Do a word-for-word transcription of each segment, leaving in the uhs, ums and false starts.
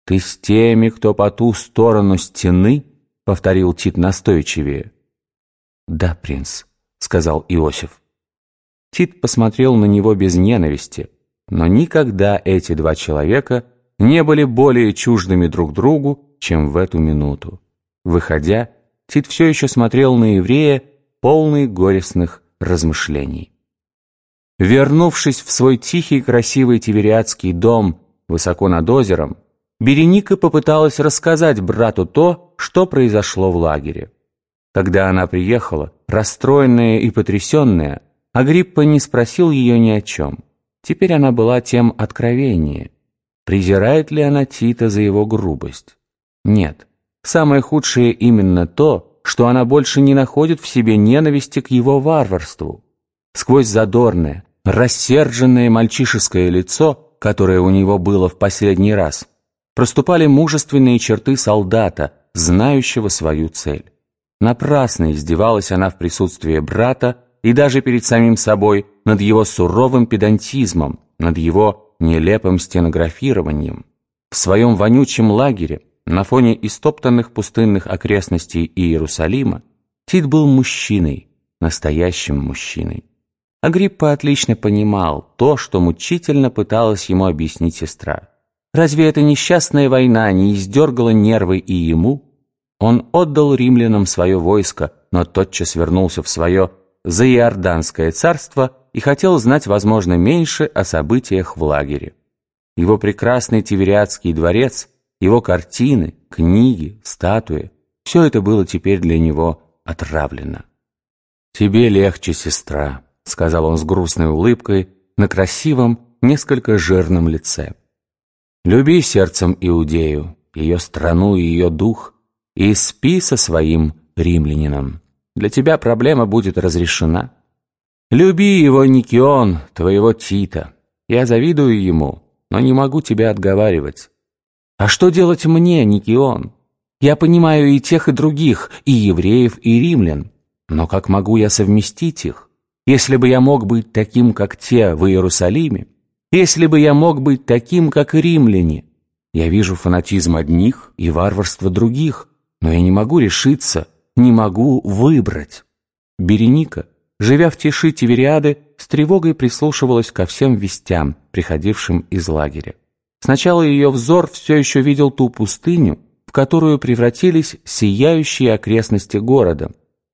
«Ты с теми, кто по ту сторону стены?» — повторил Тит настойчивее. «Да, принц», — сказал Иосиф. Тит посмотрел на него без ненависти, но никогда эти два человека не были более чуждыми друг другу, чем в эту минуту. Выходя, Тит все еще смотрел на еврея, полный горестных размышлений. Вернувшись в свой тихий красивый тивериадский дом высоко над озером, Береника попыталась рассказать брату то, что произошло в лагере. Когда она приехала, расстроенная и потрясенная, Агриппа не спросил ее ни о чем. Теперь она была тем откровеннее. Презирает ли она Тита за его грубость? Нет. Самое худшее именно то, что она больше не находит в себе ненависти к его варварству. Сквозь задорное, рассерженное мальчишеское лицо, которое у него было в последний раз, проступали мужественные черты солдата, знающего свою цель. Напрасно издевалась она в присутствии брата и даже перед самим собой над его суровым педантизмом, над его нелепым стенографированием. В своем вонючем лагере, на фоне истоптанных пустынных окрестностей Иерусалима, Тит был мужчиной, настоящим мужчиной. Агриппа отлично понимал то, что мучительно пыталась ему объяснить сестра. Разве эта несчастная война не издергала нервы и ему? Он отдал римлянам свое войско, но тотчас вернулся в свое заиорданское царство и хотел знать, возможно, меньше о событиях в лагере. Его прекрасный Тивериадский дворец, его картины, книги, статуи — все это было теперь для него отравлено. «Тебе легче, сестра», — сказал он с грустной улыбкой на красивом, несколько жирном лице. «Люби сердцем Иудею, ее страну и ее дух, и спи со своим римлянином. Для тебя проблема будет разрешена. Люби его, Никион, твоего Тита. Я завидую ему, но не могу тебя отговаривать. А что делать мне, Никион? Я понимаю и тех, и других, и евреев, и римлян. Но как могу я совместить их? Если бы я мог быть таким, как те в Иерусалиме, если бы я мог быть таким, как римляне. Я вижу фанатизм одних и варварство других, но я не могу решиться, не могу выбрать». Береника, живя в тиши Тивериады, с тревогой прислушивалась ко всем вестям, приходившим из лагеря. Сначала ее взор все еще видел ту пустыню, в которую превратились сияющие окрестности города.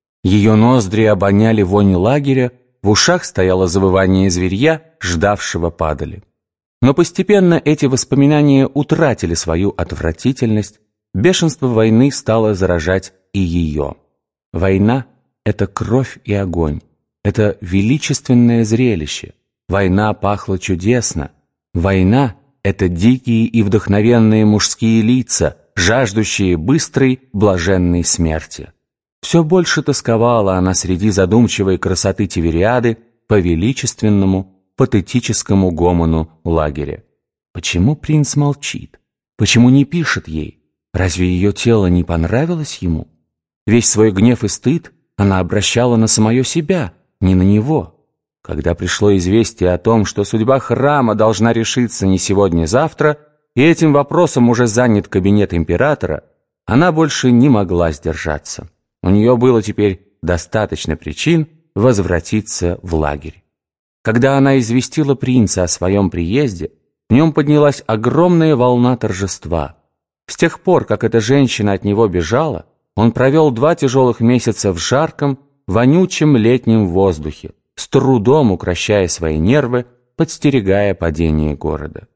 Ее ноздри обоняли вонь лагеря, в ушах стояло завывание зверья, ждавшего падали. Но постепенно эти воспоминания утратили свою отвратительность, бешенство войны стало заражать и ее. Война — это кровь и огонь, это величественное зрелище. Война пахла чудесно. Война — это дикие и вдохновенные мужские лица, жаждущие быстрой, блаженной смерти. Все больше тосковала она среди задумчивой красоты Тивериады по величественному, патетическому гомону лагеря. Почему принц молчит? Почему не пишет ей? Разве ее тело не понравилось ему? Весь свой гнев и стыд она обращала на самое себя, не на него. Когда пришло известие о том, что судьба храма должна решиться не сегодня-завтра, и этим вопросом уже занят кабинет императора, она больше не могла сдержаться. У нее было теперь достаточно причин возвратиться в лагерь. Когда она известила принца о своем приезде, в нем поднялась огромная волна торжества. С тех пор, как эта женщина от него бежала, он провел два тяжелых месяца в жарком, вонючем летнем воздухе, с трудом укрощая свои нервы, подстерегая падение города.